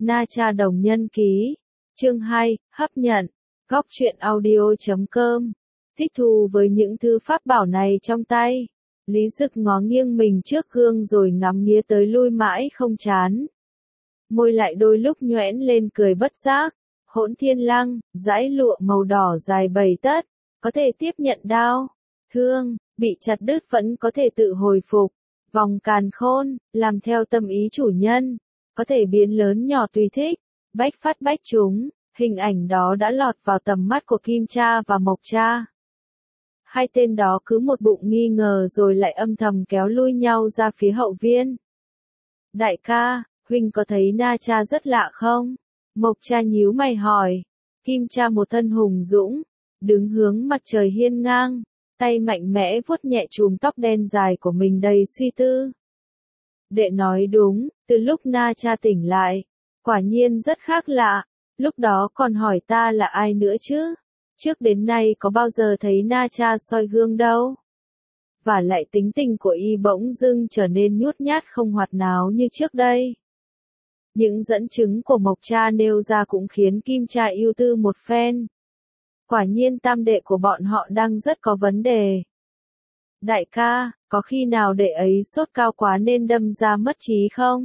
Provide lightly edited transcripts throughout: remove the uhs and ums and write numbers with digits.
Na Cha Đồng Nhân Ký. Chương 2, hấp nhận. Góc truyện audio.com. Thích thú với những thứ pháp bảo này trong tay. Lý Dực ngó nghiêng mình trước gương rồi ngắm nghía tới lui mãi không chán. Môi lại đôi lúc nhoẻn lên cười bất giác. Hỗn Thiên Lăng, dải lụa màu đỏ dài 7 tấc, có thể tiếp nhận đao, thương, bị chặt đứt vẫn có thể tự hồi phục. Vòng càn khôn, làm theo tâm ý chủ nhân, có thể biến lớn nhỏ tùy thích, bách phát bách trúng. Hình ảnh đó đã lọt vào tầm mắt của Kim Cha và Mộc Cha. Hai tên đó cứ một bụng nghi ngờ rồi lại âm thầm kéo lui nhau ra phía hậu viên. Đại ca, huynh có thấy Na Cha rất lạ không? Mộc Cha nhíu mày hỏi. Kim Cha một thân hùng dũng, đứng hướng mặt trời hiên ngang, tay mạnh mẽ vuốt nhẹ chùm tóc đen dài của mình đầy suy tư. Đệ nói đúng, từ lúc Na Cha tỉnh lại, quả nhiên rất khác lạ, lúc đó còn hỏi ta là ai nữa chứ? Trước đến nay có bao giờ thấy Na Cha soi gương đâu. Và lại tính tình của y bỗng dưng trở nên nhút nhát không hoạt náo như trước đây. Những dẫn chứng của Mộc Cha nêu ra cũng khiến Kim Cha ưu tư một phen. Quả nhiên tam đệ của bọn họ đang rất có vấn đề. Đại ca, có khi nào đệ ấy sốt cao quá nên đâm ra mất trí không?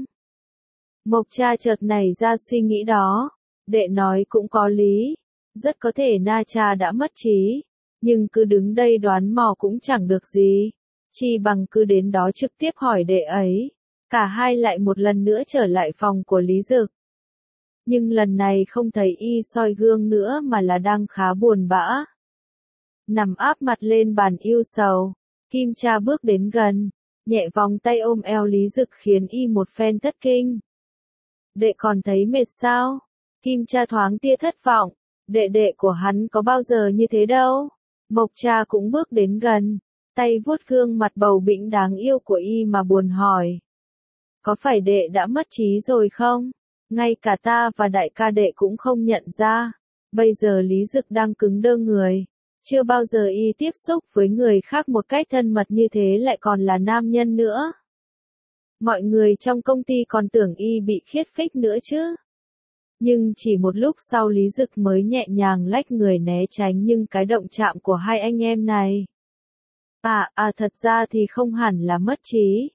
Mộc Cha chợt nảy ra suy nghĩ đó. Đệ nói cũng có lý. Rất có thể Na Cha đã mất trí. Nhưng cứ đứng đây đoán mò cũng chẳng được gì. Chi bằng cứ đến đó trực tiếp hỏi đệ ấy. Cả hai lại một lần nữa trở lại phòng của Lý Dực. Nhưng lần này không thấy y soi gương nữa mà là đang khá buồn bã. Nằm áp mặt lên bàn ưu sầu. Kim Cha bước đến gần, nhẹ vòng tay ôm eo Lý Dực khiến y một phen thất kinh. Đệ còn thấy mệt sao? Kim Cha thoáng tia thất vọng. Đệ của hắn có bao giờ như thế đâu. Mộc Cha cũng bước đến gần, tay vuốt gương mặt bầu bĩnh đáng yêu của y mà buồn hỏi. Có phải đệ đã mất trí rồi không? Ngay cả ta và đại ca đệ cũng không nhận ra. Bây giờ Lý Dực đang cứng đơ người. Chưa bao giờ y tiếp xúc với người khác một cách thân mật như thế lại còn là nam nhân nữa. Mọi người trong công ty còn tưởng y bị khiết phích nữa chứ. Nhưng chỉ một lúc sau Lý Dực mới nhẹ nhàng lách người né tránh những cái động chạm của hai anh em này. Thật ra thì không hẳn là mất trí.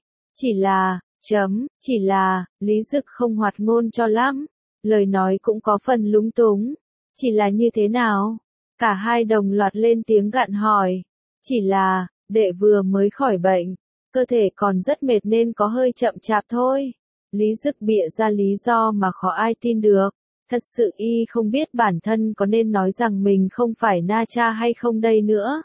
Chỉ là, Lý Dực không hoạt ngôn cho lắm. Lời nói cũng có phần lúng túng. Chỉ là như thế nào? Cả hai đồng loạt lên tiếng gạn hỏi. Chỉ là, đệ vừa mới khỏi bệnh. Cơ thể còn rất mệt nên có hơi chậm chạp thôi. Lý Dực bịa ra lý do mà khó ai tin được. Thật sự y không biết bản thân có nên nói rằng mình không phải Na Cha hay không đây nữa.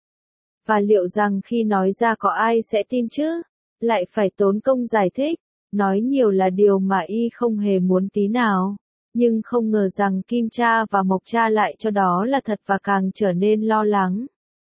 Và liệu rằng khi nói ra có ai sẽ tin chứ? Lại phải tốn công giải thích. Nói nhiều là điều mà y không hề muốn tí nào. Nhưng không ngờ rằng Kim Cha và Mộc Cha lại cho đó là thật và càng trở nên lo lắng.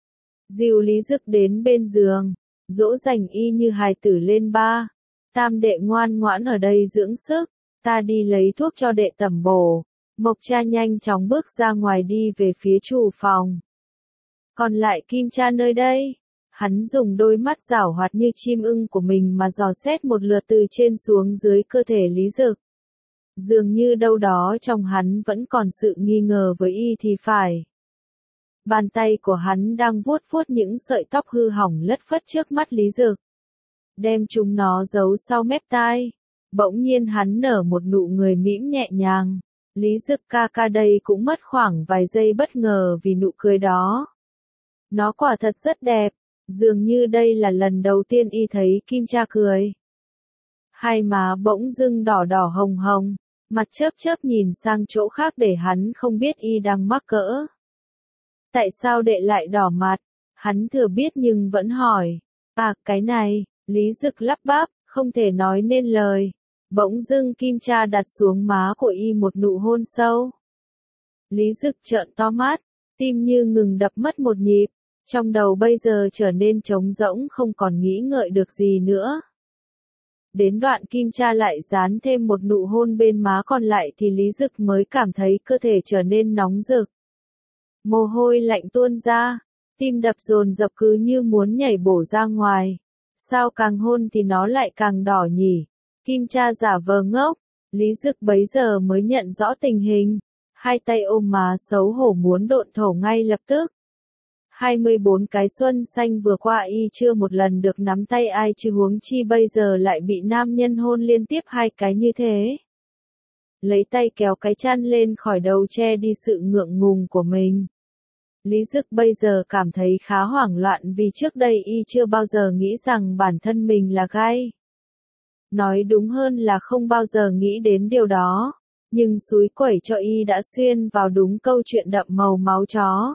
Dìu Lý Dực đến bên giường, dỗ dành y như hài tử lên ba. Tam đệ ngoan ngoãn ở đây dưỡng sức, ta đi lấy thuốc cho đệ tẩm bổ. Mộc Cha nhanh chóng bước ra ngoài đi về phía chủ phòng. Còn lại Kim Cha nơi đây, hắn dùng đôi mắt giảo hoạt như chim ưng của mình mà dò xét một lượt từ trên xuống dưới cơ thể Lý Dực. Dường như đâu đó trong hắn vẫn còn sự nghi ngờ với y thì phải. Bàn tay của hắn đang vuốt vuốt những sợi tóc hư hỏng lất phất trước mắt Lý Dực. Đem chúng nó giấu sau mép tai. Bỗng nhiên hắn nở một nụ cười mỉm nhẹ nhàng. Lý Dực ca đây cũng mất khoảng vài giây bất ngờ vì nụ cười đó. Nó quả thật rất đẹp. Dường như đây là lần đầu tiên y thấy Kim Cha cười. Hai má bỗng dưng đỏ đỏ hồng hồng. Mặt chớp chớp nhìn sang chỗ khác để hắn không biết y đang mắc cỡ. Tại sao đệ lại đỏ mặt? Hắn thừa biết nhưng vẫn hỏi. Cái này, Lý Dực lắp bắp, không thể nói nên lời. Bỗng dưng Kim Cha đặt xuống má của y một nụ hôn sâu. Lý Dực trợn to mắt, tim như ngừng đập mất một nhịp. Trong đầu bây giờ trở nên trống rỗng không còn nghĩ ngợi được gì nữa. Đến đoạn Kim Cha lại dán thêm một nụ hôn bên má còn lại thì Lý Dực mới cảm thấy cơ thể trở nên nóng rực. Mồ hôi lạnh tuôn ra, tim đập dồn dập cứ như muốn nhảy bổ ra ngoài. Sao càng hôn thì nó lại càng đỏ nhỉ? Kim Cha giả vờ ngốc, Lý Dực bấy giờ mới nhận rõ tình hình, hai tay ôm má xấu hổ muốn độn thổ ngay lập tức. 24 cái xuân xanh vừa qua y chưa một lần được nắm tay ai chứ huống chi bây giờ lại bị nam nhân hôn liên tiếp hai cái như thế. Lấy tay kéo cái chăn lên khỏi đầu che đi sự ngượng ngùng của mình. Lý Dực bây giờ cảm thấy khá hoảng loạn vì trước đây y chưa bao giờ nghĩ rằng bản thân mình là gay. Nói đúng hơn là không bao giờ nghĩ đến điều đó, nhưng xúi quẩy cho y đã xuyên vào đúng câu chuyện đậm màu máu chó.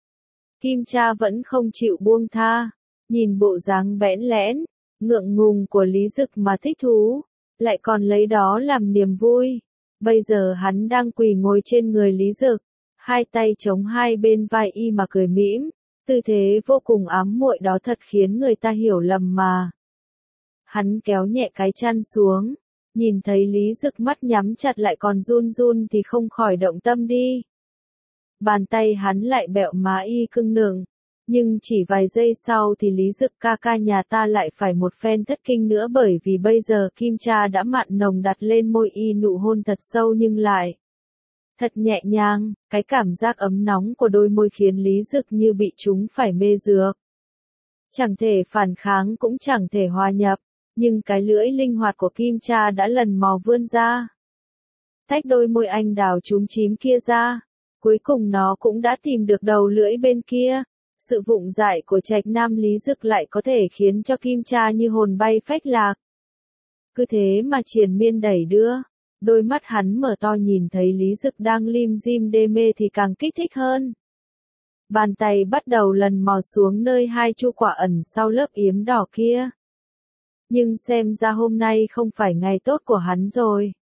Kim Cha vẫn không chịu buông tha, nhìn bộ dáng bẽn lẽn, ngượng ngùng của Lý Dực mà thích thú, lại còn lấy đó làm niềm vui. Bây giờ hắn đang quỳ ngồi trên người Lý Dực, hai tay chống hai bên vai y mà cười mỉm, tư thế vô cùng ám muội đó thật khiến người ta hiểu lầm mà. Hắn kéo nhẹ cái chăn xuống, nhìn thấy Lý Dực mắt nhắm chặt lại còn run run thì không khỏi động tâm đi. Bàn tay hắn lại bẹo má y cưng nựng, nhưng chỉ vài giây sau thì Lý Dực ca ca nhà ta lại phải một phen thất kinh nữa bởi vì bây giờ Kim Cha đã mặn nồng đặt lên môi y nụ hôn thật sâu nhưng lại thật nhẹ nhàng, cái cảm giác ấm nóng của đôi môi khiến Lý Dực như bị chúng phải mê dược. Chẳng thể phản kháng cũng chẳng thể hòa nhập, nhưng cái lưỡi linh hoạt của Kim Cha đã lần mò vươn ra. Tách đôi môi anh đào chúm chím kia ra, cuối cùng nó cũng đã tìm được đầu lưỡi bên kia. Sự vụng dại của trạch nam Lý Dực lại có thể khiến cho Kim Cha như hồn bay phách lạc. Cứ thế mà triền miên đẩy đưa, đôi mắt hắn mở to nhìn thấy Lý Dực đang lim dim đê mê thì càng kích thích hơn. Bàn tay bắt đầu lần mò xuống nơi hai chu quả ẩn sau lớp yếm đỏ kia. Nhưng xem ra hôm nay không phải ngày tốt của hắn rồi.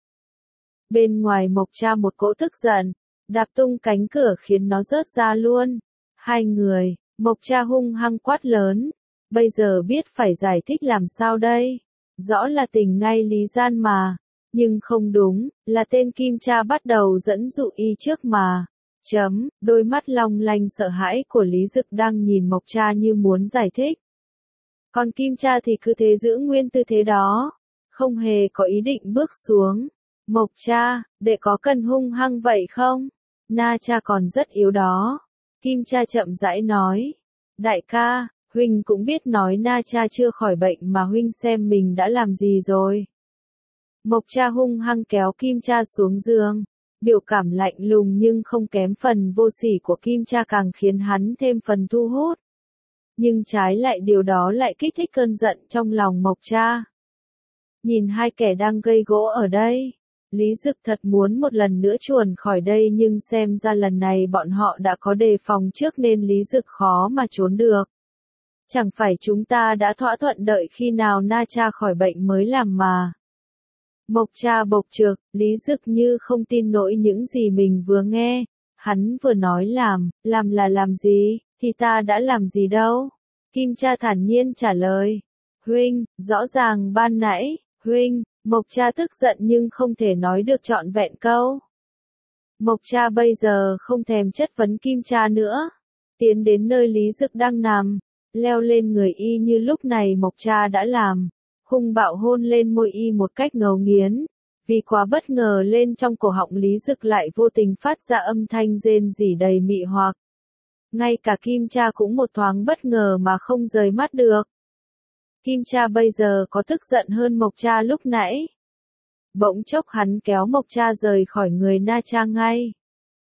Bên ngoài Mộc Cha một cỗ tức giận, đạp tung cánh cửa khiến nó rớt ra luôn. Hai người, Mộc Cha hung hăng quát lớn, bây giờ biết phải giải thích làm sao đây? Rõ là tình ngay lý gian mà, nhưng không đúng, là tên Kim Cha bắt đầu dẫn dụ y trước mà. Đôi mắt long lanh sợ hãi của Lý Dực đang nhìn Mộc Cha như muốn giải thích. Còn Kim Cha thì cứ thế giữ nguyên tư thế đó, không hề có ý định bước xuống. Mộc Cha, đệ có cần hung hăng vậy không? Na Cha còn rất yếu đó. Kim Cha chậm rãi nói. Đại ca, huynh cũng biết nói Na Cha chưa khỏi bệnh mà huynh xem mình đã làm gì rồi. Mộc Cha hung hăng kéo Kim Cha xuống giường. Biểu cảm lạnh lùng nhưng không kém phần vô sỉ của Kim Cha càng khiến hắn thêm phần thu hút. Nhưng trái lại điều đó lại kích thích cơn giận trong lòng Mộc Cha. Nhìn hai kẻ đang gây gỗ ở đây, Lý Dực thật muốn một lần nữa chuồn khỏi đây nhưng xem ra lần này bọn họ đã có đề phòng trước nên Lý Dực khó mà trốn được. Chẳng phải chúng ta đã thỏa thuận đợi khi nào Na Cha khỏi bệnh mới làm mà. Mộc Cha bộc trực, Lý Dực như không tin nổi những gì mình vừa nghe. Hắn vừa nói làm là làm gì, thì ta đã làm gì đâu. Kim Cha thản nhiên trả lời. Huynh, rõ ràng ban nãy, huynh, Mộc Cha tức giận nhưng không thể nói được trọn vẹn câu. Mộc Cha bây giờ không thèm chất vấn Kim Cha nữa. Tiến đến nơi Lý Dực đang nằm, leo lên người y như lúc này Mộc Cha đã làm. Hung bạo hôn lên môi y một cách ngấu nghiến. Vì quá bất ngờ lên trong cổ họng Lý Dực lại vô tình phát ra âm thanh rên rỉ đầy mị hoặc. Ngay cả Kim Cha cũng một thoáng bất ngờ mà không rời mắt được. Kim Cha bây giờ có tức giận hơn Mộc Cha lúc nãy. Bỗng chốc hắn kéo Mộc Cha rời khỏi người Na Cha ngay.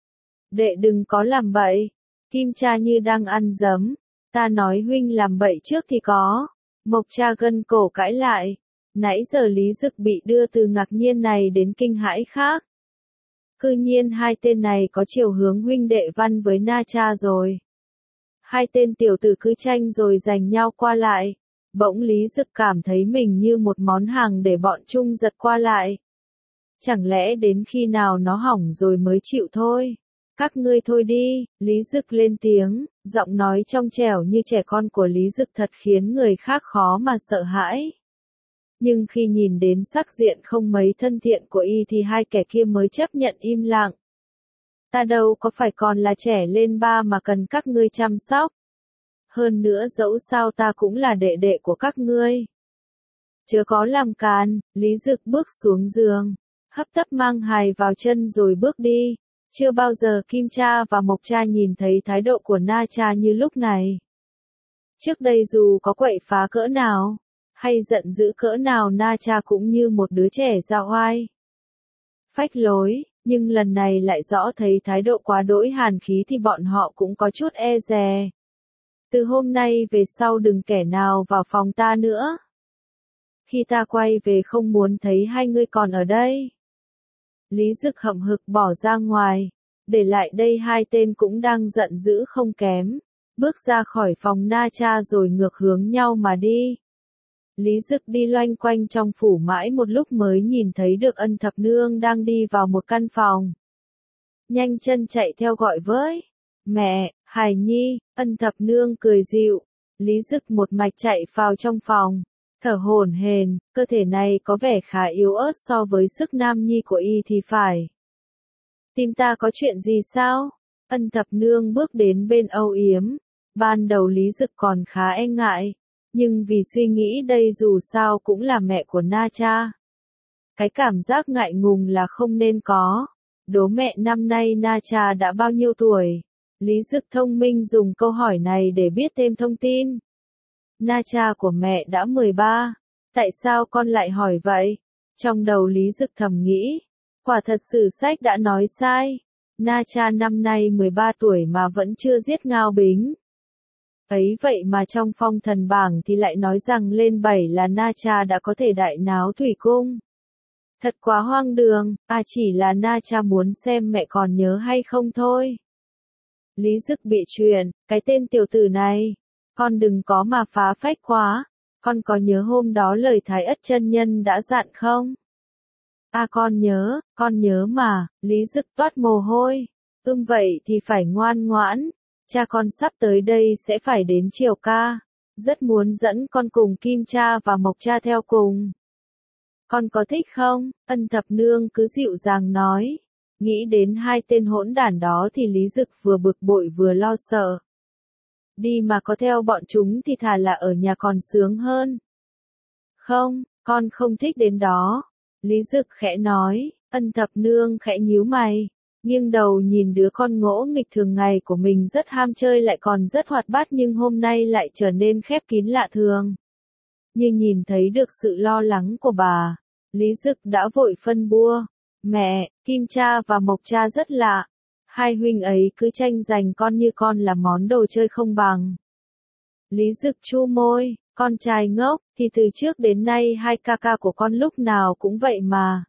Đệ đừng có làm bậy. Kim Cha như đang ăn dấm. Ta nói huynh làm bậy trước thì có. Mộc Cha gân cổ cãi lại. Nãy giờ Lý Dực bị đưa từ ngạc nhiên này đến kinh hãi khác. Cư nhiên hai tên này có chiều hướng huynh đệ văn với Na Cha rồi. Hai tên tiểu tử cứ tranh rồi giành nhau qua lại. Bỗng Lý Dực cảm thấy mình như một món hàng để bọn chung giật qua lại. Chẳng lẽ đến khi nào nó hỏng rồi mới chịu thôi? Các ngươi thôi đi, Lý Dực lên tiếng, giọng nói trong trẻo như trẻ con của Lý Dực thật khiến người khác khó mà sợ hãi. Nhưng khi nhìn đến sắc diện không mấy thân thiện của y thì hai kẻ kia mới chấp nhận im lặng. Ta đâu có phải còn là trẻ lên ba mà cần các ngươi chăm sóc. Hơn nữa dẫu sao ta cũng là đệ đệ của các ngươi. Chớ có làm càn, Lý Dực bước xuống giường, hấp tấp mang hài vào chân rồi bước đi. Chưa bao giờ Kim Cha và Mộc Cha nhìn thấy thái độ của Na Cha như lúc này. Trước đây dù có quậy phá cỡ nào, hay giận dữ cỡ nào Na Cha cũng như một đứa trẻ dao oai. Phách lối, nhưng lần này lại rõ thấy thái độ quá đỗi hàn khí thì bọn họ cũng có chút e dè. Từ hôm nay về sau đừng kẻ nào vào phòng ta nữa. Khi ta quay về không muốn thấy hai ngươi còn ở đây. Lý Dực hậm hực bỏ ra ngoài, để lại đây hai tên cũng đang giận dữ không kém, bước ra khỏi phòng Na Cha rồi ngược hướng nhau mà đi. Lý Dực đi loanh quanh trong phủ mãi một lúc mới nhìn thấy được Ân Thập Nương đang đi vào một căn phòng. Nhanh chân chạy theo gọi với, mẹ, Hải Nhi, Ân Thập Nương cười dịu. Lý Dực một mạch chạy vào trong phòng, thở hổn hển, cơ thể này có vẻ khá yếu ớt so với sức nam nhi của y thì phải. Tim ta có chuyện gì sao? Ân Thập Nương bước đến bên âu yếm. Ban đầu Lý Dực còn khá e ngại, nhưng vì suy nghĩ đây dù sao cũng là mẹ của Na Cha. Cái cảm giác ngại ngùng là không nên có. Đố mẹ năm nay Na Cha đã bao nhiêu tuổi? Lý Dực thông minh dùng câu hỏi này để biết thêm thông tin. Na Cha của mẹ đã 13. Tại sao con lại hỏi vậy? Trong đầu Lý Dực thầm nghĩ. Quả thật sử sách đã nói sai. Na Cha năm nay 13 tuổi mà vẫn chưa giết Ngao Bính. Ấy vậy mà trong phong thần bảng thì lại nói rằng lên 7 là Na Cha đã có thể đại náo thủy cung. Thật quá hoang đường, chỉ là Na Cha muốn xem mẹ còn nhớ hay không thôi. Lý Dực bị chuyện, cái tên tiểu tử này. Con đừng có mà phá phách quá, con có nhớ hôm đó lời Thái Ất chân nhân đã dặn không? Con nhớ mà, Lý Dực toát mồ hôi. Vậy thì phải ngoan ngoãn, cha con sắp tới đây sẽ phải đến Triều Ca, rất muốn dẫn con cùng Kim Cha và Mộc Cha theo cùng. Con có thích không? Ân Thập Nương cứ dịu dàng nói. Nghĩ đến hai tên hỗn đản đó thì Lý Dực vừa bực bội vừa lo sợ. Đi mà có theo bọn chúng thì thà là ở nhà còn sướng hơn. Không, con không thích đến đó. Lý Dực khẽ nói. Ân Thập Nương khẽ nhíu mày, nghiêng đầu nhìn đứa con ngỗ nghịch thường ngày của mình rất ham chơi lại còn rất hoạt bát nhưng hôm nay lại trở nên khép kín lạ thường. Như nhìn thấy được sự lo lắng của bà, Lý Dực đã vội phân bua. Mẹ, Kim Cha và Mộc Cha rất lạ. Hai huynh ấy cứ tranh giành con như con là món đồ chơi không bằng. Lý Dực chu môi, con trai ngốc, thì từ trước đến nay hai ca ca của con lúc nào cũng vậy mà.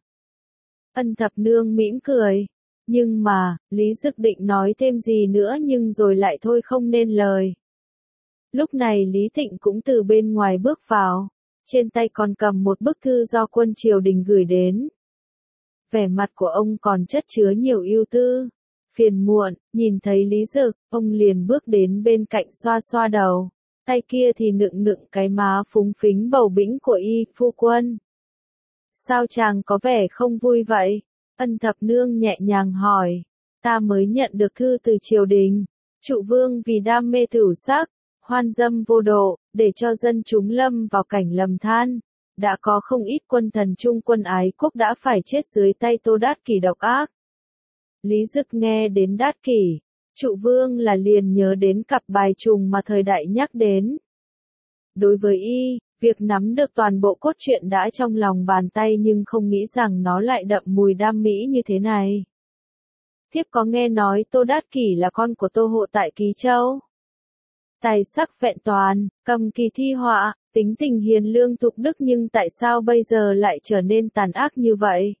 Ân Thập Nương mỉm cười. Nhưng mà, Lý Dực định nói thêm gì nữa nhưng rồi lại thôi không nên lời. Lúc này Lý Thịnh cũng từ bên ngoài bước vào. Trên tay còn cầm một bức thư do quân triều đình gửi đến. Vẻ mặt của ông còn chất chứa nhiều ưu tư. Phiền muộn, nhìn thấy Lý Dực, ông liền bước đến bên cạnh xoa xoa đầu. Tay kia thì nựng nựng cái má phúng phính bầu bĩnh của y, phu quân. Sao chàng có vẻ không vui vậy? Ân Thập Nương nhẹ nhàng hỏi. Ta mới nhận được thư từ triều đình. Trụ vương vì đam mê tửu sắc, hoan dâm vô độ, để cho dân chúng lâm vào cảnh lầm than. Đã có không ít quân thần trung quân ái quốc đã phải chết dưới tay Tô Đát Kỷ độc ác. Lý Dực nghe đến Đát Kỷ, Trụ vương là liền nhớ đến cặp bài trùng mà thời đại nhắc đến. Đối với y, việc nắm được toàn bộ cốt truyện đã trong lòng bàn tay nhưng không nghĩ rằng nó lại đậm mùi đam mỹ như thế này. Thiếp có nghe nói Tô Đát Kỷ là con của Tô Hộ tại Ký Châu. Tài sắc vẹn toàn, cầm kỳ thi họa, tính tình hiền lương thục đức nhưng tại sao bây giờ lại trở nên tàn ác như vậy?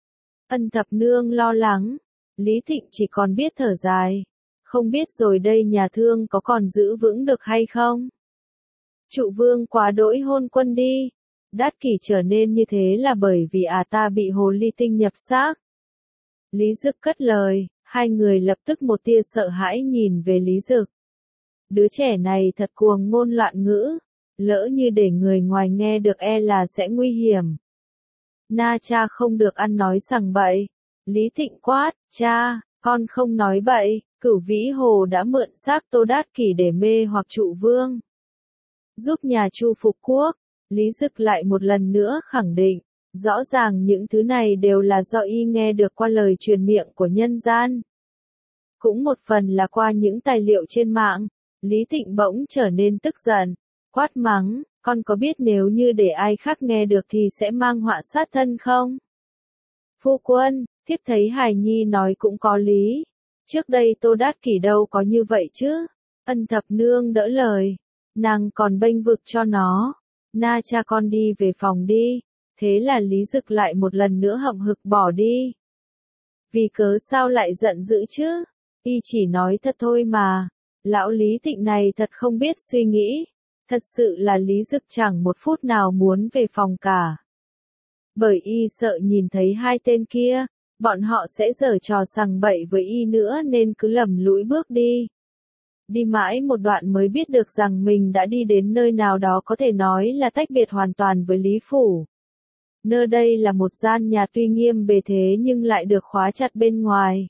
Ân Thập Nương lo lắng, Lý Thịnh chỉ còn biết thở dài. Không biết rồi đây nhà thương có còn giữ vững được hay không? Trụ vương quá đỗi hôn quân đi. Đát Kỷ trở nên như thế là bởi vì ta bị hồ ly tinh nhập xác. Lý Dực cất lời, hai người lập tức một tia sợ hãi nhìn về Lý Dực. Đứa trẻ này thật cuồng ngôn loạn ngữ, lỡ như để người ngoài nghe được e là sẽ nguy hiểm. Na Cha không được ăn nói sằng bậy. Lý Thịnh quát, cha, con không nói bậy, Cửu Vĩ Hồ đã mượn xác Tô Đát Kỷ để mê hoặc Trụ vương. Giúp nhà Chu phục quốc, Lý Dực lại một lần nữa khẳng định, Rõ ràng những thứ này đều là do y nghe được qua lời truyền miệng của nhân gian. Cũng một phần là qua những tài liệu trên mạng. Lý Thịnh bỗng trở nên tức giận, quát mắng, con có biết nếu như để ai khác nghe được thì sẽ mang họa sát thân không? Phu quân, thiếp thấy Hải Nhi nói cũng có lý. Trước đây Tô Đát Kỷ đâu có như vậy chứ. Ân Thập Nương đỡ lời. Nàng còn bênh vực cho nó. Na cha con đi về phòng đi. Thế là Lý Dực lại một lần nữa hậm hực bỏ đi. Vì cớ sao lại giận dữ chứ? Y chỉ nói thật thôi mà. Lão Lý Thịnh này thật không biết suy nghĩ. Thật sự là Lý Dực chẳng một phút nào muốn về phòng cả. Bởi y sợ nhìn thấy hai tên kia, bọn họ sẽ giở trò sằng bậy với y nữa nên cứ lầm lũi bước đi. Đi mãi một đoạn mới biết được rằng mình đã đi đến nơi nào đó có thể nói là tách biệt hoàn toàn với Lý Phủ. Nơi đây là một gian nhà tuy nghiêm bề thế nhưng lại được khóa chặt bên ngoài.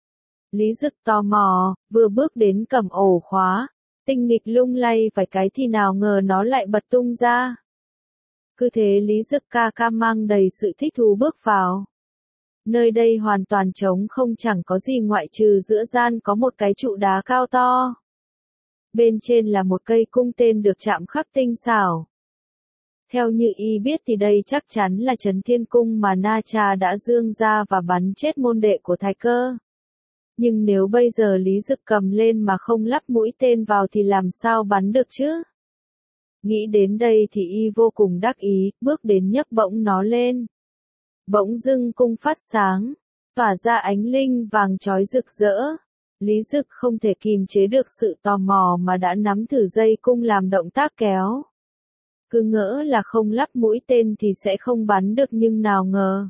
Lý Dực tò mò, vừa bước đến cầm ổ khóa, tinh nghịch lung lay vài cái thì nào ngờ nó lại bật tung ra. Cứ thế Lý Dực ca ca mang đầy sự thích thú bước vào. Nơi đây hoàn toàn trống không, chẳng có gì ngoại trừ giữa gian có một cái trụ đá cao to. Bên trên là một cây cung tên được chạm khắc tinh xảo. Theo như y biết thì đây chắc chắn là Trấn Thiên Cung mà Na Cha đã dương ra và bắn chết môn đệ của Thái Cơ. Nhưng nếu bây giờ Lý Dực cầm lên mà không lắp mũi tên vào thì làm sao bắn được chứ? Nghĩ đến đây thì y vô cùng đắc ý, bước đến nhấc bỗng nó lên. Bỗng dưng cung phát sáng, tỏa ra ánh linh vàng chói rực rỡ. Lý Dực không thể kìm chế được sự tò mò mà đã nắm thử dây cung làm động tác kéo. Cứ ngỡ là không lắp mũi tên thì sẽ không bắn được nhưng nào ngờ.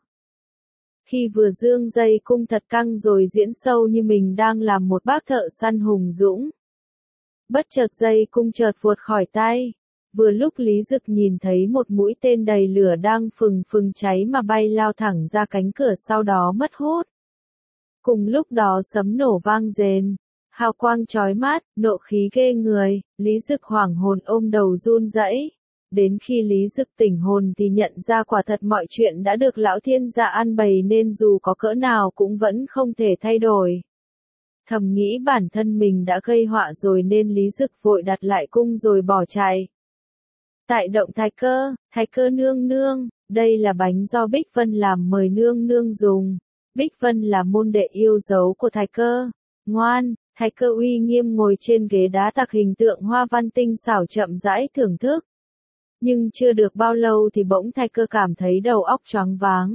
Khi vừa dương dây cung thật căng rồi diễn sâu như mình đang làm một bác thợ săn hùng dũng. Bất chợt dây cung chợt vụt khỏi tay. Vừa lúc Lý Dực nhìn thấy một mũi tên đầy lửa đang phừng phừng cháy mà bay lao thẳng ra cánh cửa sau đó mất hút. Cùng lúc đó sấm nổ vang rền, hào quang chói mắt, nộ khí ghê người, Lý Dực hoảng hồn ôm đầu run rẩy. Đến khi Lý Dực tỉnh hồn thì nhận ra quả thật mọi chuyện đã được Lão Thiên Gia an bày nên dù có cỡ nào cũng vẫn không thể thay đổi. Thầm nghĩ bản thân mình đã gây họa rồi nên Lý Dực vội đặt lại cung rồi bỏ chạy. Tại động Thái Cơ nương nương, đây là bánh do Bích Vân làm mời nương nương dùng. Bích Vân là môn đệ yêu dấu của Thái Cơ. Ngoan, Thái Cơ uy nghiêm ngồi trên ghế đá tạc hình tượng hoa văn tinh xảo chậm rãi thưởng thức. Nhưng chưa được bao lâu thì bỗng Thái Cơ cảm thấy đầu óc choáng váng.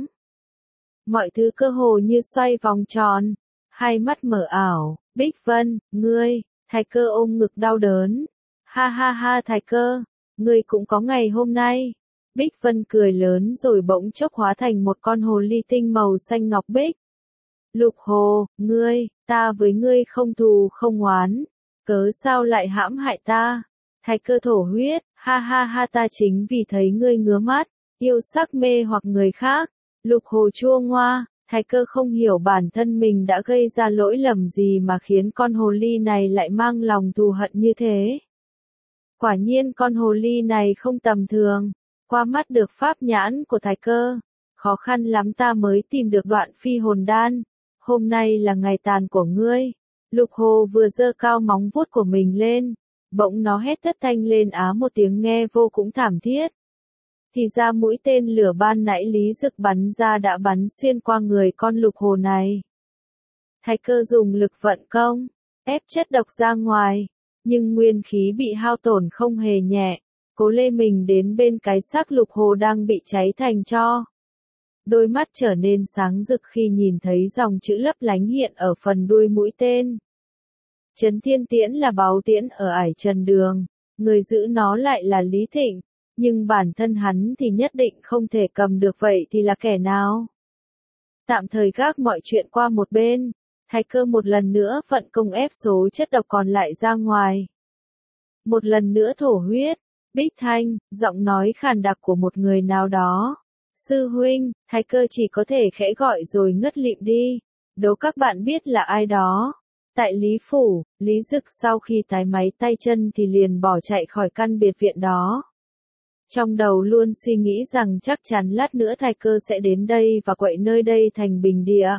Mọi thứ cơ hồ như xoay vòng tròn, hai mắt mở ảo, Bích Vân, ngươi, Thái Cơ ôm ngực đau đớn. Ha ha ha Thái Cơ, ngươi cũng có ngày hôm nay. Bích Vân cười lớn rồi bỗng chốc hóa thành một con hồ ly tinh màu xanh ngọc bích. Lục Hồ, ngươi, ta với ngươi không thù không oán, cớ sao lại hãm hại ta? Thái Cơ thổ huyết, ha ha ha ta chính vì thấy ngươi ngứa mắt, yêu sắc mê hoặc người khác. Lục Hồ chua ngoa, Thái Cơ không hiểu bản thân mình đã gây ra lỗi lầm gì mà khiến con hồ ly này lại mang lòng thù hận như thế. Quả nhiên con hồ ly này không tầm thường, qua mắt được pháp nhãn của Thái Cơ, khó khăn lắm ta mới tìm được đoạn phi hồn đan, hôm nay là ngày tàn của ngươi. Lục Hồ vừa giơ cao móng vuốt của mình lên, bỗng nó hét thất thanh lên á một tiếng nghe vô cùng thảm thiết. Thì ra mũi tên lửa ban nãy Lý Dực bắn ra đã bắn xuyên qua người con Lục Hồ này. Thái Cơ dùng lực vận công, ép chất độc ra ngoài, nhưng nguyên khí bị hao tổn không hề nhẹ, cố lê mình đến bên cái xác Lục Hồ đang bị cháy thành tro. Đôi mắt trở nên sáng rực khi nhìn thấy dòng chữ lấp lánh hiện ở phần đuôi mũi tên. Trấn Thiên Tiễn là báu tiễn ở ải Trần Đường, người giữ nó lại là Lý Thịnh, nhưng bản thân hắn thì nhất định không thể cầm được, vậy thì là kẻ nào? Tạm thời gác mọi chuyện qua một bên, Thái Cơ một lần nữa vận công ép số chất độc còn lại ra ngoài. Một lần nữa thổ huyết, Bích Thanh, giọng nói khàn đặc của một người nào đó. Sư huynh, Thái Cơ chỉ có thể khẽ gọi rồi ngất lịm đi. Đố các bạn biết là ai đó. Tại Lý Phủ, Lý Dực sau khi tái máy tay chân thì liền bỏ chạy khỏi căn biệt viện đó. Trong đầu luôn suy nghĩ rằng chắc chắn lát nữa Thạch Cơ sẽ đến đây và quậy nơi đây thành bình địa.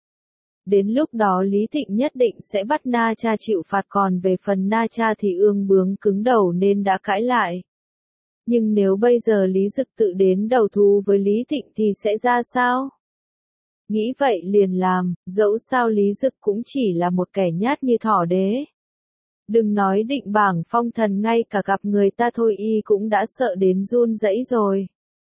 Đến lúc đó Lý Thịnh nhất định sẽ bắt Na Cha chịu phạt, còn về phần Na Cha thì ương bướng cứng đầu nên đã cãi lại. Nhưng nếu bây giờ Lý Dực tự đến đầu thú với Lý Thịnh thì sẽ ra sao? Nghĩ vậy liền làm, dẫu sao Lý Dực cũng chỉ là một kẻ nhát như thỏ đế. Đừng nói định bảng phong thần, ngay cả gặp người ta thôi y cũng đã sợ đến run rẩy rồi.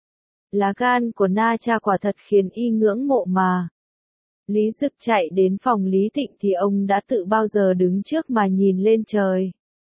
Lá gan của Na Cha quả thật khiến y ngưỡng mộ mà. Lý Dực chạy đến phòng Lý Thịnh thì ông đã tự bao giờ đứng trước mà nhìn lên trời.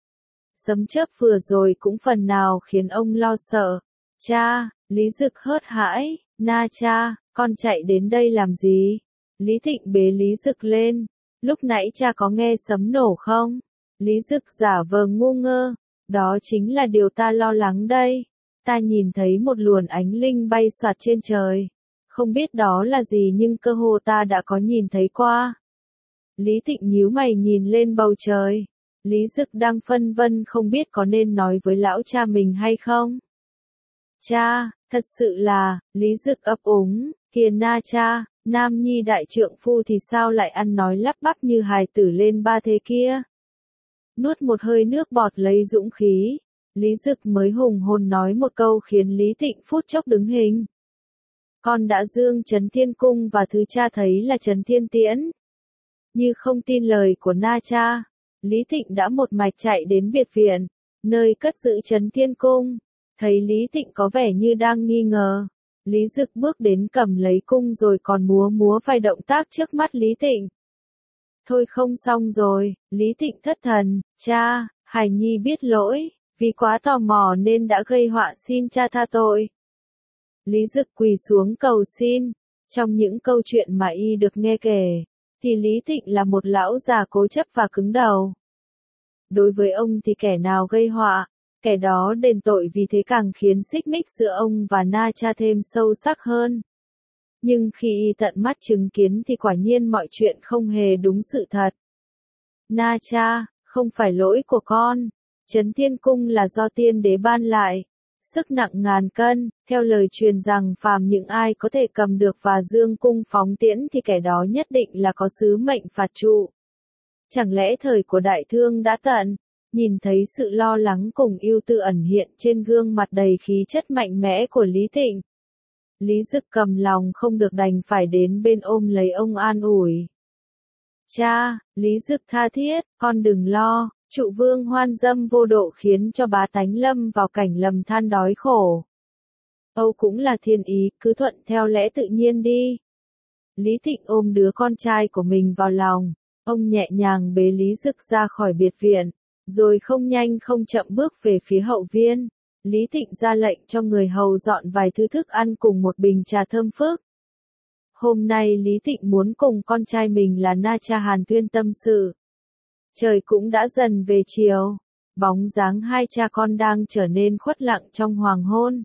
Sấm chớp vừa rồi cũng phần nào khiến ông lo sợ. Cha, Lý Dực hớt hãi, Na Cha, con chạy đến đây làm gì? Lý Thịnh bế Lý Dực lên. Lúc nãy cha có nghe sấm nổ không? Lý Dực giả vờ ngu ngơ. Đó chính là điều ta lo lắng đây. Ta nhìn thấy một luồng ánh linh bay xoạt trên trời. Không biết đó là gì nhưng cơ hồ ta đã có nhìn thấy qua. Lý Thịnh nhíu mày nhìn lên bầu trời. Lý Dực đang phân vân không biết có nên nói với lão cha mình hay không. Cha, thật sự là, Lý Dực ấp úng, kìa Na Cha, nam nhi đại trượng phu thì sao lại ăn nói lắp bắp như hài tử lên ba thế kia. Nuốt một hơi nước bọt lấy dũng khí, Lý Dực mới hùng hồn nói một câu khiến Lý Thịnh phút chốc đứng hình. Con đã dương Trấn Thiên Cung và thứ cha thấy là Trấn Thiên Tiễn. Như không tin lời của Na Cha, Lý Thịnh đã một mạch chạy đến biệt viện, nơi cất giữ Trấn Thiên Cung. Thấy Lý Thịnh có vẻ như đang nghi ngờ, Lý Dực bước đến cầm lấy cung rồi còn múa vài động tác trước mắt Lý Thịnh. Thôi không xong rồi, Lý Thịnh thất thần, cha, hài nhi biết lỗi, vì quá tò mò nên đã gây họa, xin cha tha tội. Lý Dực quỳ xuống cầu xin. Trong những câu chuyện mà y được nghe kể, thì Lý Thịnh là một lão già cố chấp và cứng đầu. Đối với ông thì kẻ nào gây họa, kẻ đó đền tội, vì thế càng khiến xích mích giữa ông và Na Cha thêm sâu sắc hơn. Nhưng khi y tận mắt chứng kiến thì quả nhiên mọi chuyện không hề đúng sự thật. Na Cha, không phải lỗi của con. Trấn Thiên Cung là do tiên đế ban lại. Sức nặng ngàn cân, theo lời truyền rằng phàm những ai có thể cầm được và dương cung phóng tiễn thì kẻ đó nhất định là có sứ mệnh phạt trụ. Chẳng lẽ thời của đại thương đã tận? Nhìn thấy sự lo lắng cùng ưu tư ẩn hiện trên gương mặt đầy khí chất mạnh mẽ của Lý Thịnh. Lý Dực cầm lòng không được đành phải đến bên ôm lấy ông an ủi. Cha, Lý Dực tha thiết, con đừng lo, trụ vương hoan dâm vô độ khiến cho bá tánh lâm vào cảnh lầm than đói khổ. Âu cũng là thiên ý, cứ thuận theo lẽ tự nhiên đi. Lý Thịnh ôm đứa con trai của mình vào lòng, ông nhẹ nhàng bế Lý Dực ra khỏi biệt viện, rồi không nhanh không chậm bước về phía hậu viên. Lý Thịnh ra lệnh cho người hầu dọn vài thứ thức ăn cùng một bình trà thơm phức. Hôm nay Lý Thịnh muốn cùng con trai mình là Na Cha hàn huyên tâm sự. Trời cũng đã dần về chiều, bóng dáng hai cha con đang trở nên khuất lặng trong hoàng hôn.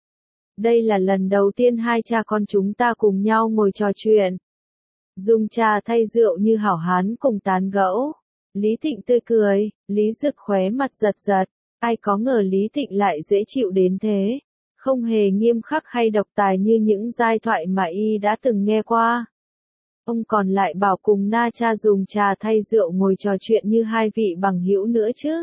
Đây là lần đầu tiên hai cha con chúng ta cùng nhau ngồi trò chuyện. Dùng trà thay rượu như hảo hán cùng tán gẫu. Lý Thịnh tươi cười, Lý Dực khóe mặt giật giật. Ai có ngờ Lý Thịnh lại dễ chịu đến thế. Không hề nghiêm khắc hay độc tài như những giai thoại mà y đã từng nghe qua. Ông còn lại bảo cùng Na Cha dùng trà thay rượu ngồi trò chuyện như hai vị bằng hữu nữa chứ.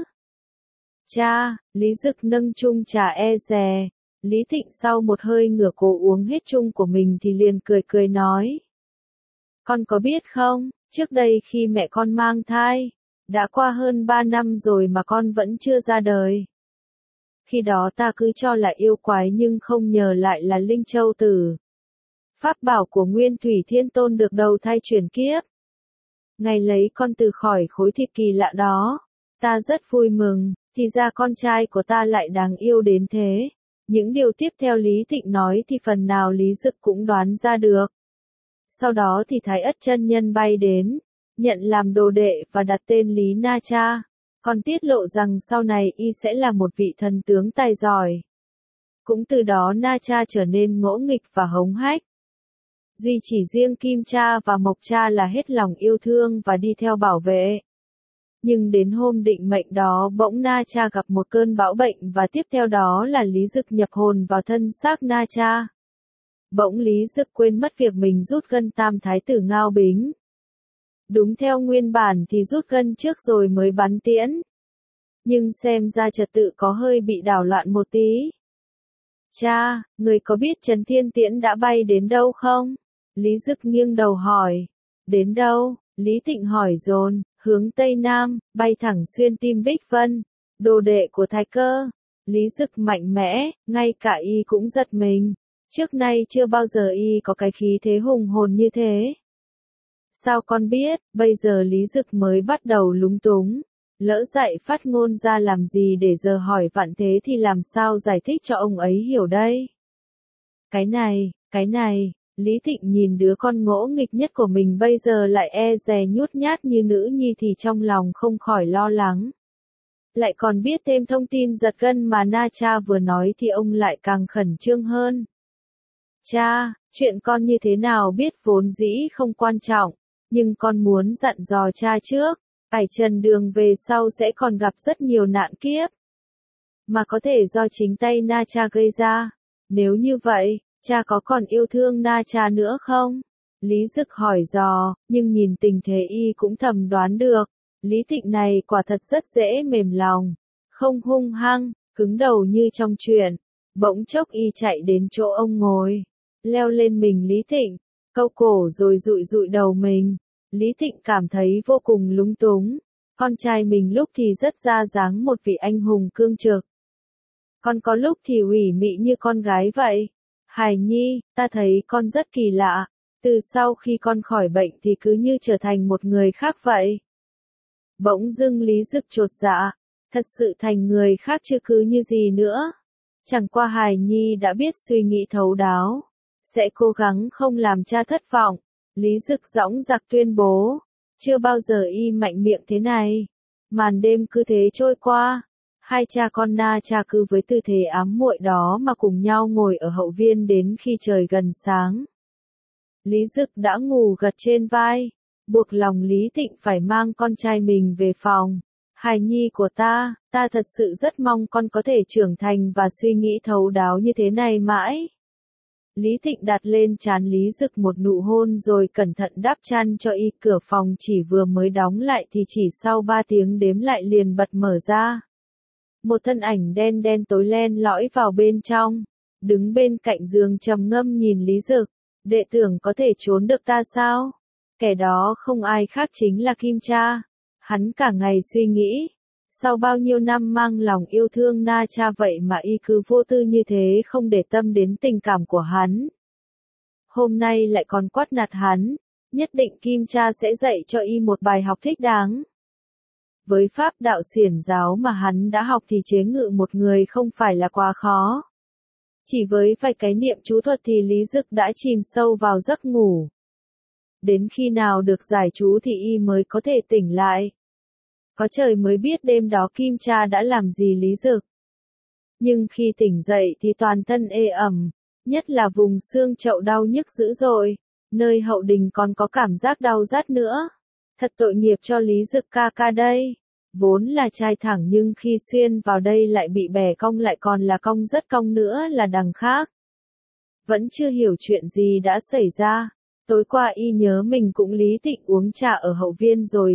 Cha, Lý Dực nâng chung trà e dè. Lý Thịnh sau một hơi ngửa cổ uống hết chung của mình thì liền cười cười nói. Con có biết không, trước đây khi mẹ con mang thai, đã qua hơn 3 năm rồi mà con vẫn chưa ra đời. Khi đó ta cứ cho là yêu quái nhưng không ngờ lại là Linh Châu Tử. Pháp bảo của Nguyên Thủy Thiên Tôn được đầu thai chuyển kiếp. Ngày lấy con từ khỏi khối thịt kỳ lạ đó, ta rất vui mừng, thì ra con trai của ta lại đáng yêu đến thế. Những điều tiếp theo Lý Thịnh nói thì phần nào Lý Dực cũng đoán ra được. Sau đó thì Thái Ất chân nhân bay đến, nhận làm đồ đệ và đặt tên Lý Na Cha, còn tiết lộ rằng sau này y sẽ là một vị thần tướng tài giỏi. Cũng từ đó Na Cha trở nên ngỗ nghịch và hống hách. Duy chỉ riêng Kim Cha và Mộc Cha là hết lòng yêu thương và đi theo bảo vệ. Nhưng đến hôm định mệnh đó bỗng Na Cha gặp một cơn bão bệnh và tiếp theo đó là Lý Dực nhập hồn vào thân xác Na Cha. Bỗng Lý Dực quên mất việc mình rút gân tam thái tử Ngao Bính. Đúng theo nguyên bản thì rút gân trước rồi mới bắn tiễn. Nhưng xem ra trật tự có hơi bị đảo loạn một tí. Cha, người có biết Trấn Thiên Tiễn đã bay đến đâu không? Lý Dực nghiêng đầu hỏi. Đến đâu? Lý Tịnh hỏi dồn, hướng Tây Nam, bay thẳng xuyên tim Bích Vân, đồ đệ của Thái Cơ. Lý Dực mạnh mẽ, ngay cả y cũng giật mình. Trước nay chưa bao giờ y có cái khí thế hùng hồn như thế. Sao con biết? Bây giờ Lý Dực mới bắt đầu lúng túng. Lỡ dạy phát ngôn ra làm gì để giờ hỏi vặn thế thì làm sao giải thích cho ông ấy hiểu đây? Cái này, Lý Thịnh nhìn đứa con ngỗ nghịch nhất của mình bây giờ lại e dè nhút nhát như nữ nhi thì trong lòng không khỏi lo lắng. Lại còn biết thêm thông tin giật gân mà Na Cha vừa nói thì ông lại càng khẩn trương hơn. Cha, chuyện con như thế nào biết vốn dĩ không quan trọng, nhưng con muốn dặn dò cha trước, ải trần đường về sau sẽ còn gặp rất nhiều nạn kiếp. Mà có thể do chính tay Na Cha gây ra. Nếu như vậy, cha có còn yêu thương Na Cha nữa không? Lý Dực hỏi dò, nhưng nhìn tình thế y cũng thầm đoán được. Lý Thịnh này quả thật rất dễ mềm lòng, không hung hăng, cứng đầu như trong truyện. Bỗng chốc y chạy đến chỗ ông ngồi, leo lên mình Lý Thịnh, câu cổ rồi dụi dụi đầu mình. Lý Thịnh cảm thấy vô cùng lúng túng. Con trai mình lúc thì rất ra dáng một vị anh hùng cương trực. Con có lúc thì ủy mị như con gái vậy. Hải Nhi, ta thấy con rất kỳ lạ. Từ sau khi con khỏi bệnh thì cứ như trở thành một người khác vậy. Bỗng dưng Lý Dực chột dạ. Thật sự thành người khác chứ cứ như gì nữa. Chẳng qua Hải Nhi đã biết suy nghĩ thấu đáo. Sẽ cố gắng không làm cha thất vọng. Lý Dực dõng dạc tuyên bố. Chưa bao giờ y mạnh miệng thế này. Màn đêm cứ thế trôi qua. Hai cha con Na Cha cứ với tư thế ám muội đó mà cùng nhau ngồi ở hậu viên đến khi trời gần sáng. Lý Dực đã ngủ gật trên vai. Buộc lòng Lý Thịnh phải mang con trai mình về phòng. Hài nhi của ta thật sự rất mong con có thể trưởng thành và suy nghĩ thấu đáo như thế này mãi. Lý Thịnh đặt lên trán Lý Dực một nụ hôn rồi cẩn thận đắp chăn cho y. Cửa phòng chỉ vừa mới đóng lại thì chỉ sau 3 tiếng đếm lại liền bật mở ra. Một thân ảnh đen đen tối len lõi vào bên trong, đứng bên cạnh giường trầm ngâm nhìn Lý Dực. Đệ tưởng có thể trốn được ta sao? Kẻ đó không ai khác chính là Kim Cha. Hắn cả ngày suy nghĩ, sau bao nhiêu năm mang lòng yêu thương Na Cha vậy mà y cứ vô tư như thế không để tâm đến tình cảm của hắn. Hôm nay lại còn quát nạt hắn, nhất định Kim Cha sẽ dạy cho y một bài học thích đáng. Với pháp đạo xiển giáo mà hắn đã học thì chế ngự một người không phải là quá khó. Chỉ với vài cái niệm chú thuật thì Lý Dực đã chìm sâu vào giấc ngủ. Đến khi nào được giải chú thì y mới có thể tỉnh lại. Có trời mới biết đêm đó Kim Cha đã làm gì Lý Dực. Nhưng khi tỉnh dậy thì toàn thân ê ẩm, nhất là vùng xương chậu đau nhức dữ dội, nơi hậu đình còn có cảm giác đau rát nữa. Thật tội nghiệp cho Lý Dực ca ca đây. Vốn là trai thẳng nhưng khi xuyên vào đây lại bị bẻ cong lại còn là cong rất cong nữa là đằng khác. Vẫn chưa hiểu chuyện gì đã xảy ra. Tối qua y nhớ mình cũng Lý Thịnh uống trà ở hậu viên rồi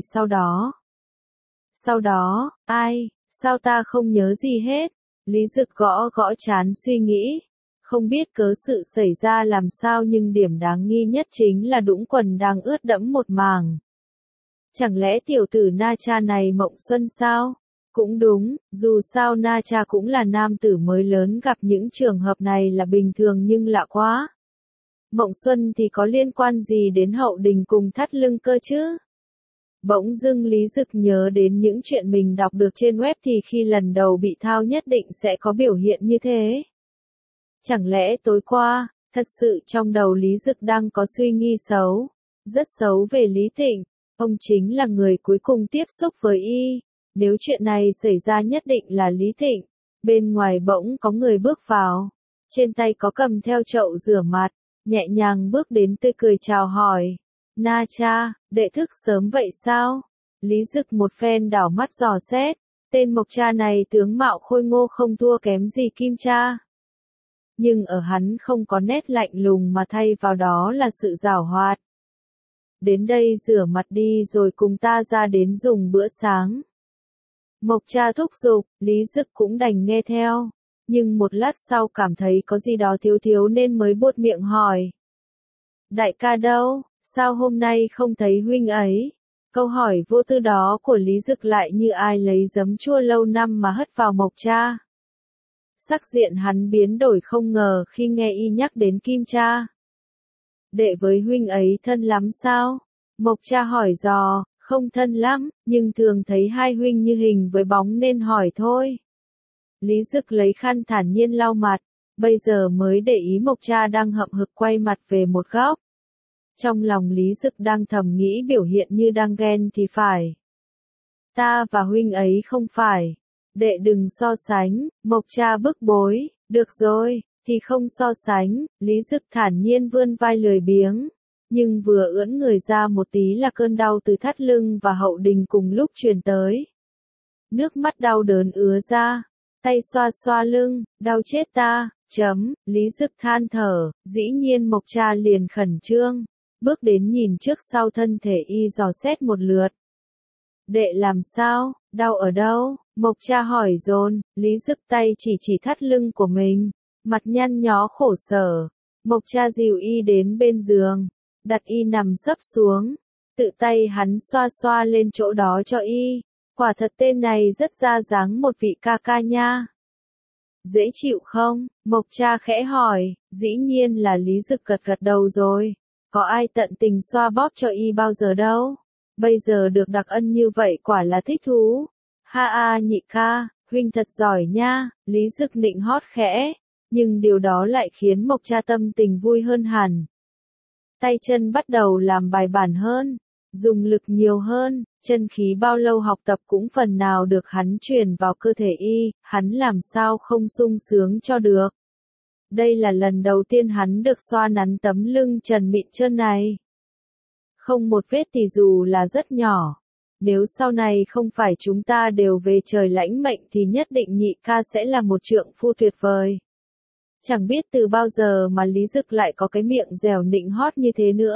Sau đó, ai, sao ta không nhớ gì hết? Lý Dực gõ gõ trán suy nghĩ. Không biết cớ sự xảy ra làm sao nhưng điểm đáng nghi nhất chính là đũng quần đang ướt đẫm một mảng. Chẳng lẽ tiểu tử Na Cha này mộng xuân sao? Cũng đúng, dù sao Na Cha cũng là nam tử mới lớn gặp những trường hợp này là bình thường nhưng lạ quá. Mộng xuân thì có liên quan gì đến hậu đình cùng thắt lưng cơ chứ? Bỗng dưng Lý Dực nhớ đến những chuyện mình đọc được trên web thì khi lần đầu bị thao nhất định sẽ có biểu hiện như thế. Chẳng lẽ tối qua, thật sự trong đầu Lý Dực đang có suy nghĩ xấu, rất xấu về Lý Thịnh. Ông chính là người cuối cùng tiếp xúc với y. Nếu chuyện này xảy ra nhất định là Lý Thịnh. Bên ngoài bỗng có người bước vào. Trên tay có cầm theo chậu rửa mặt. Nhẹ nhàng bước đến tươi cười chào hỏi. Na Cha, đệ thức sớm vậy sao? Lý Dực một phen đảo mắt dò xét, tên Mộc Cha này tướng mạo khôi ngô không thua kém gì Kim Cha. Nhưng ở hắn không có nét lạnh lùng mà thay vào đó là sự giảo hoạt. Đến đây rửa mặt đi rồi cùng ta ra đến dùng bữa sáng. Mộc Cha thúc giục, Lý Dực cũng đành nghe theo. Nhưng một lát sau cảm thấy có gì đó thiếu thiếu nên mới buột miệng hỏi. Đại ca đâu, sao hôm nay không thấy huynh ấy? Câu hỏi vô tư đó của Lý Dực lại như ai lấy giấm chua lâu năm mà hất vào Mộc Cha. Sắc diện hắn biến đổi không ngờ khi nghe y nhắc đến Kim Cha. Đệ với huynh ấy thân lắm sao? Mộc Cha hỏi dò, không thân lắm, nhưng thường thấy hai huynh như hình với bóng nên hỏi thôi. Lý Dực lấy khăn thản nhiên lau mặt, bây giờ mới để ý Mộc Cha đang hậm hực quay mặt về một góc. Trong lòng Lý Dực đang thầm nghĩ biểu hiện như đang ghen thì phải. Ta và huynh ấy không phải. Đệ đừng so sánh, Mộc Cha bức bối, được rồi, thì không so sánh, Lý Dực thản nhiên vươn vai lười biếng. Nhưng vừa ưỡn người ra một tí là cơn đau từ thắt lưng và hậu đình cùng lúc truyền tới. Nước mắt đau đớn ứa ra, tay xoa xoa lưng, đau chết ta, Lý Dực than thở, dĩ nhiên Mộc Cha liền khẩn trương, bước đến nhìn trước sau thân thể y dò xét một lượt. Đệ làm sao, đau ở đâu? Mộc Cha hỏi dồn, Lý Dực tay chỉ thắt lưng của mình, mặt nhăn nhó khổ sở. Mộc Cha dìu y đến bên giường, đặt y nằm sấp xuống, tự tay hắn xoa xoa lên chỗ đó cho y. Quả thật tên này rất ra dáng một vị ca ca nha. Dễ chịu không? Mộc Cha khẽ hỏi, dĩ nhiên là Lý Dực gật đầu rồi. Có ai tận tình xoa bóp cho y bao giờ đâu. Bây giờ được đặc ân như vậy quả là thích thú. Ha a nhị ca, huynh thật giỏi nha, Lý Dực nịnh hót khẽ. Nhưng điều đó lại khiến Mộc Cha tâm tình vui hơn hẳn. Tay chân bắt đầu làm bài bản hơn, dùng lực nhiều hơn, chân khí bao lâu học tập cũng phần nào được hắn truyền vào cơ thể y, hắn làm sao không sung sướng cho được. Đây là lần đầu tiên hắn được xoa nắn tấm lưng trần mịn trơn này. Không một vết thì dù là rất nhỏ. Nếu sau này không phải chúng ta đều về trời lãnh mệnh thì nhất định nhị ca sẽ là một trượng phu tuyệt vời. Chẳng biết từ bao giờ mà Lý Dực lại có cái miệng dẻo nịnh hót như thế nữa.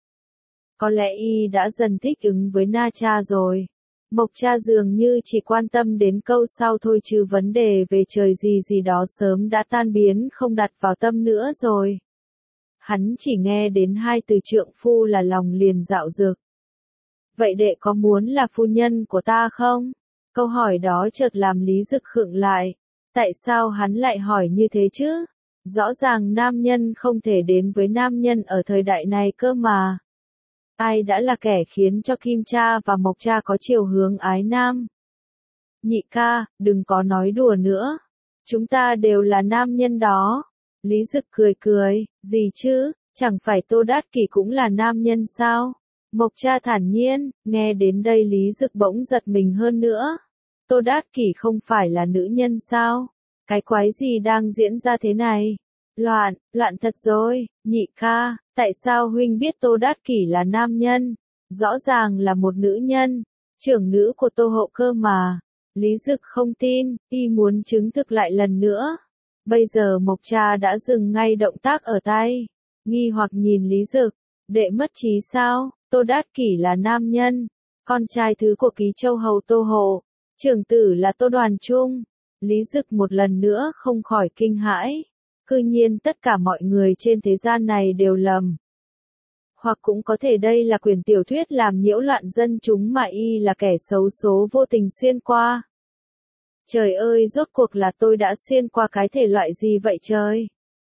Có lẽ y đã dần thích ứng với Na Cha rồi. Mộc Cha dường như chỉ quan tâm đến câu sau thôi chứ vấn đề về trời gì đó sớm đã tan biến không đặt vào tâm nữa rồi. Hắn chỉ nghe đến hai từ trượng phu là lòng liền dạo dực. Vậy đệ có muốn là phu nhân của ta không? Câu hỏi đó chợt làm Lý Dực khựng lại. Tại sao hắn lại hỏi như thế chứ? Rõ ràng nam nhân không thể đến với nam nhân ở thời đại này cơ mà. Ai đã là kẻ khiến cho Kim Cha và Mộc Cha có chiều hướng ái nam? Nhị ca, đừng có nói đùa nữa. Chúng ta đều là nam nhân đó. Lý Dực cười, gì chứ, chẳng phải Tô Đát Kỷ cũng là nam nhân sao? Mộc Cha thản nhiên, nghe đến đây Lý Dực bỗng giật mình hơn nữa. Tô Đát Kỷ không phải là nữ nhân sao? Cái quái gì đang diễn ra thế này? Loạn thật rồi, nhị ca, tại sao huynh biết Tô Đát Kỷ là nam nhân? Rõ ràng là một nữ nhân, trưởng nữ của Tô Hậu cơ mà. Lý Dực không tin, y muốn chứng thực lại lần nữa. Bây giờ Mộc Cha đã dừng ngay động tác ở tay, nghi hoặc nhìn Lý Dực, đệ mất trí sao? Tô Đát Kỷ là nam nhân, con trai thứ của Ký Châu hầu Tô Hộ, trưởng tử là Tô Đoàn Trung. Lý Dực một lần nữa không khỏi kinh hãi. Cư nhiên tất cả mọi người trên thế gian này đều lầm. Hoặc cũng có thể đây là quyển tiểu thuyết làm nhiễu loạn dân chúng mà y là kẻ xấu số vô tình xuyên qua. Trời ơi, rốt cuộc là tôi đã xuyên qua cái thể loại gì vậy trời?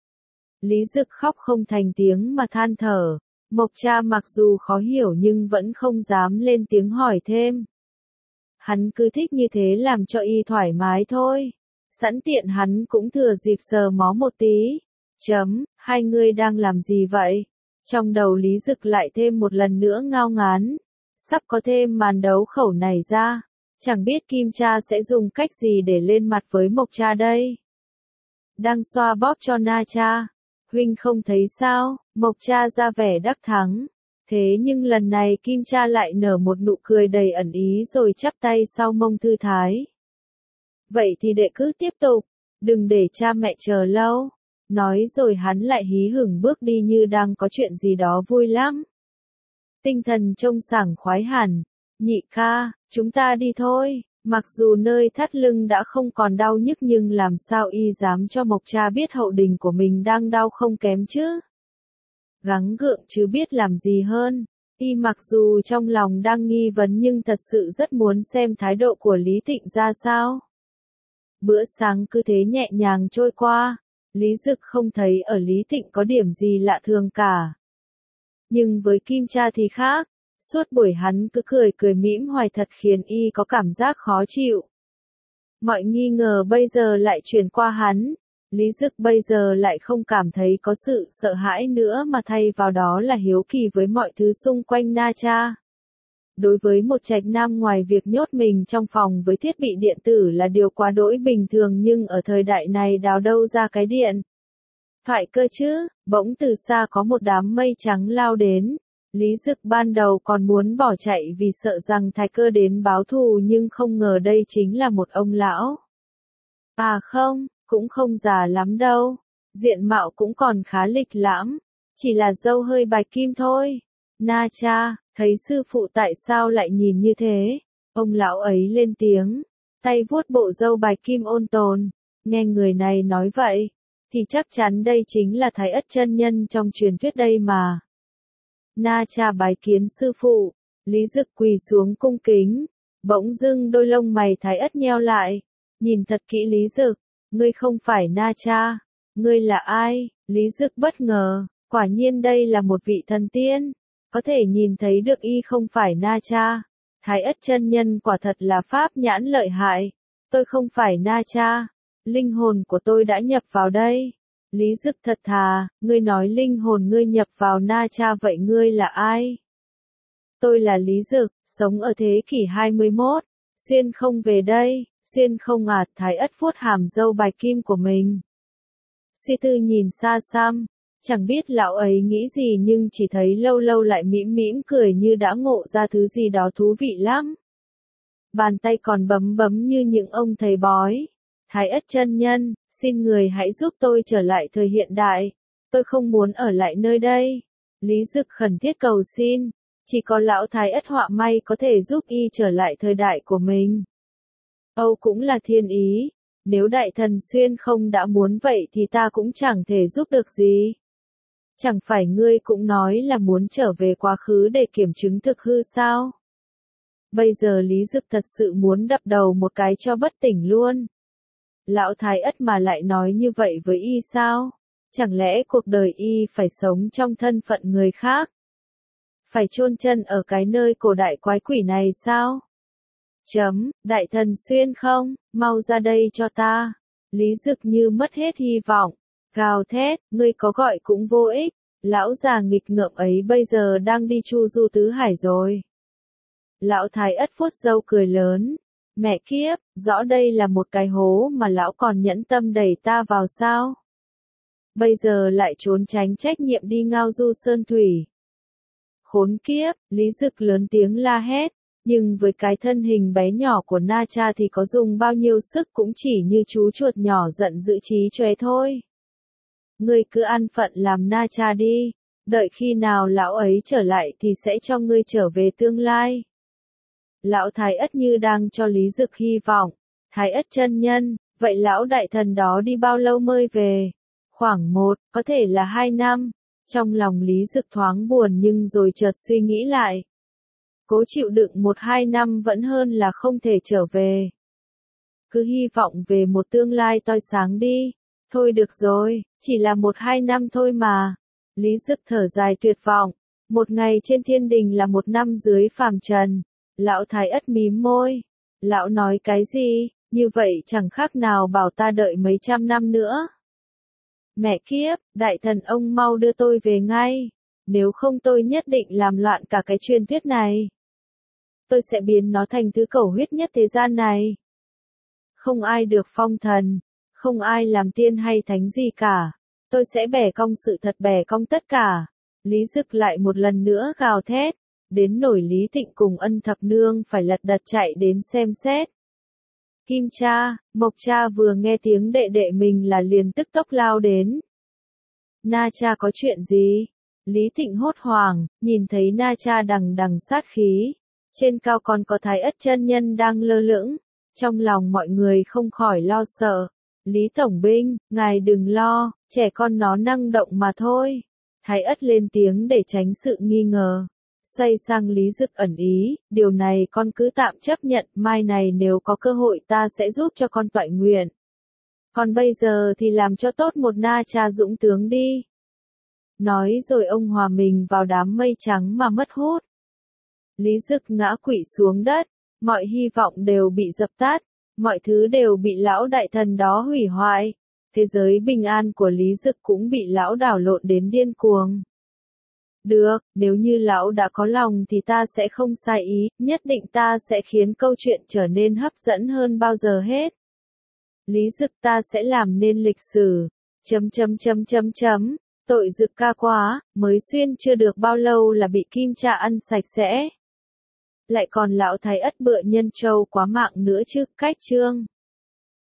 Lý Dực khóc không thành tiếng mà than thở. Mộc Cha mặc dù khó hiểu nhưng vẫn không dám lên tiếng hỏi thêm. Hắn cứ thích như thế làm cho y thoải mái thôi. Sẵn tiện hắn cũng thừa dịp sờ mó một tí. Hai người đang làm gì vậy? Trong đầu Lý Dực lại thêm một lần nữa ngao ngán. Sắp có thêm màn đấu khẩu này ra. Chẳng biết Kim Cha sẽ dùng cách gì để lên mặt với Mộc Cha đây. Đang xoa bóp cho Na Cha. Huynh không thấy sao? Mộc Cha ra vẻ đắc thắng. Thế nhưng lần này Kim Cha lại nở một nụ cười đầy ẩn ý rồi chắp tay sau mông thư thái. Vậy thì đệ cứ tiếp tục, đừng để cha mẹ chờ lâu. Nói rồi hắn lại hí hửng bước đi như đang có chuyện gì đó vui lắm. Tinh thần trông sảng khoái hẳn. Nhị ca, chúng ta đi thôi. Mặc dù nơi thắt lưng đã không còn đau nhức nhưng làm sao y dám cho Mộc Cha biết hậu đình của mình đang đau không kém chứ. Gắng gượng chứ biết làm gì hơn. Y mặc dù trong lòng đang nghi vấn nhưng thật sự rất muốn xem thái độ của Lý Tịnh ra sao. Bữa sáng cứ thế nhẹ nhàng trôi qua. Lý Dực không thấy ở Lý Tịnh có điểm gì lạ thường cả. Nhưng với Kim Cha thì khác. Suốt buổi hắn cứ cười cười mỉm hoài thật khiến y có cảm giác khó chịu. Mọi nghi ngờ bây giờ lại chuyển qua hắn. Lý Dực bây giờ lại không cảm thấy có sự sợ hãi nữa mà thay vào đó là hiếu kỳ với mọi thứ xung quanh Na Cha. Đối với một trạch nam ngoài việc nhốt mình trong phòng với thiết bị điện tử là điều quá đỗi bình thường nhưng ở thời đại này đào đâu ra cái điện thoại cơ chứ, bỗng từ xa có một đám mây trắng lao đến. Lý Dực ban đầu còn muốn bỏ chạy vì sợ rằng Thái Cơ đến báo thù nhưng không ngờ đây chính là một ông lão. À không, cũng không già lắm đâu, diện mạo cũng còn khá lịch lãm, chỉ là râu hơi bạch kim thôi. Na Cha, thấy sư phụ tại sao lại nhìn như thế? Ông lão ấy lên tiếng, tay vuốt bộ râu bạch kim ôn tồn, nghe người này nói vậy, thì chắc chắn đây chính là Thái Ất chân nhân trong truyền thuyết đây mà. Na Cha bái kiến sư phụ, Lý Dực quỳ xuống cung kính, bỗng dưng đôi lông mày Thái Ất nheo lại, nhìn thật kỹ Lý Dực, ngươi không phải Na Cha, ngươi là ai? Lý Dực bất ngờ, quả nhiên đây là một vị thần tiên, có thể nhìn thấy được y không phải Na Cha. Thái Ất chân nhân quả thật là pháp nhãn lợi hại, tôi không phải Na Cha, linh hồn của tôi đã nhập vào đây. Lý Dực thật thà, ngươi nói linh hồn ngươi nhập vào Na Cha vậy ngươi là ai? Tôi là Lý Dực, sống ở thế kỷ 21, xuyên không về đây, xuyên không à? Thái Ất vuốt hàm râu bạch kim của mình. Suy tư nhìn xa xăm, chẳng biết lão ấy nghĩ gì nhưng chỉ thấy lâu lâu lại mỉm mỉm cười như đã ngộ ra thứ gì đó thú vị lắm. Bàn tay còn bấm bấm như những ông thầy bói. Thái Ất chân nhân, xin người hãy giúp tôi trở lại thời hiện đại, tôi không muốn ở lại nơi đây. Lý Dực khẩn thiết cầu xin, chỉ có lão Thái Ất họa may có thể giúp y trở lại thời đại của mình. Âu cũng là thiên ý, nếu đại thần xuyên không đã muốn vậy thì ta cũng chẳng thể giúp được gì. Chẳng phải ngươi cũng nói là muốn trở về quá khứ để kiểm chứng thực hư sao? Bây giờ Lý Dực thật sự muốn đập đầu một cái cho bất tỉnh luôn. Lão Thái Ất mà lại nói như vậy với y sao? Chẳng lẽ cuộc đời y phải sống trong thân phận người khác? Phải chôn chân ở cái nơi cổ đại quái quỷ này sao? Đại thần xuyên không, mau ra đây cho ta. Lý Dực như mất hết hy vọng, gào thét, ngươi có gọi cũng vô ích, lão già nghịch ngợm ấy bây giờ đang đi chu du tứ hải rồi. Lão Thái Ất vuốt râu cười lớn, mẹ kiếp, rõ đây là một cái hố mà lão còn nhẫn tâm đẩy ta vào sao? Bây giờ lại trốn tránh trách nhiệm đi ngao du sơn thủy. Khốn kiếp, Lý Dực lớn tiếng la hét, nhưng với cái thân hình bé nhỏ của Na Cha thì có dùng bao nhiêu sức cũng chỉ như chú chuột nhỏ giận dữ trí chóe thôi. Ngươi cứ an phận làm Na Cha đi, đợi khi nào lão ấy trở lại thì sẽ cho ngươi trở về tương lai. Lão Thái Ất như đang cho Lý Dực hy vọng. Thái Ất chân nhân, vậy lão đại thần đó đi bao lâu mới về? Khoảng 1, có thể là 2 năm. Trong lòng Lý Dực thoáng buồn nhưng rồi chợt suy nghĩ lại. Cố chịu đựng 1-2 năm vẫn hơn là không thể trở về. Cứ hy vọng về một tương lai tươi sáng đi. Thôi được rồi, chỉ là 1-2 năm thôi mà. Lý Dực thở dài tuyệt vọng. Một ngày trên thiên đình là 1 năm dưới phàm trần. Lão Thái Ất mím môi. Lão nói cái gì, như vậy chẳng khác nào bảo ta đợi mấy trăm năm nữa. Mẹ kiếp, đại thần ông mau đưa tôi về ngay. Nếu không tôi nhất định làm loạn cả cái truyền thuyết này. Tôi sẽ biến nó thành thứ cầu huyết nhất thế gian này. Không ai được phong thần, không ai làm tiên hay thánh gì cả. Tôi sẽ bẻ cong sự thật, bẻ cong tất cả. Lý Dực lại một lần nữa gào thét, đến nổi Lý Thịnh cùng Ân Thập Nương phải lật đật chạy đến xem xét. Kim cha, Mộc cha vừa nghe tiếng đệ đệ mình là liền tức tốc lao đến. Na cha có chuyện gì? Lý Thịnh hốt hoảng, nhìn thấy Na cha đằng đằng sát khí. Trên cao còn có Thái Ất chân nhân đang lơ lửng. Trong lòng mọi người không khỏi lo sợ. Lý Tổng binh, ngài đừng lo, trẻ con nó năng động mà thôi. Thái Ất lên tiếng để tránh sự nghi ngờ. Xoay sang Lý Dực ẩn ý, điều này con cứ tạm chấp nhận, mai này nếu có cơ hội ta sẽ giúp cho con toại nguyện. Còn bây giờ thì làm cho tốt một Na cha dũng tướng đi. Nói rồi ông hòa mình vào đám mây trắng mà mất hút. Lý Dực ngã quỵ xuống đất, mọi hy vọng đều bị dập tắt, mọi thứ đều bị lão đại thần đó hủy hoại. Thế giới bình an của Lý Dực cũng bị lão đảo lộn đến điên cuồng. Được, nếu như lão đã có lòng thì ta sẽ không sai ý, nhất định ta sẽ khiến câu chuyện trở nên hấp dẫn hơn bao giờ hết. Lý Dực ta sẽ làm nên lịch sử. Tội Dực ca quá, mới xuyên chưa được bao lâu là bị Kim cha ăn sạch sẽ. Lại còn lão Thái Ất bựa nhân trâu quá mạng nữa chứ, cách chương.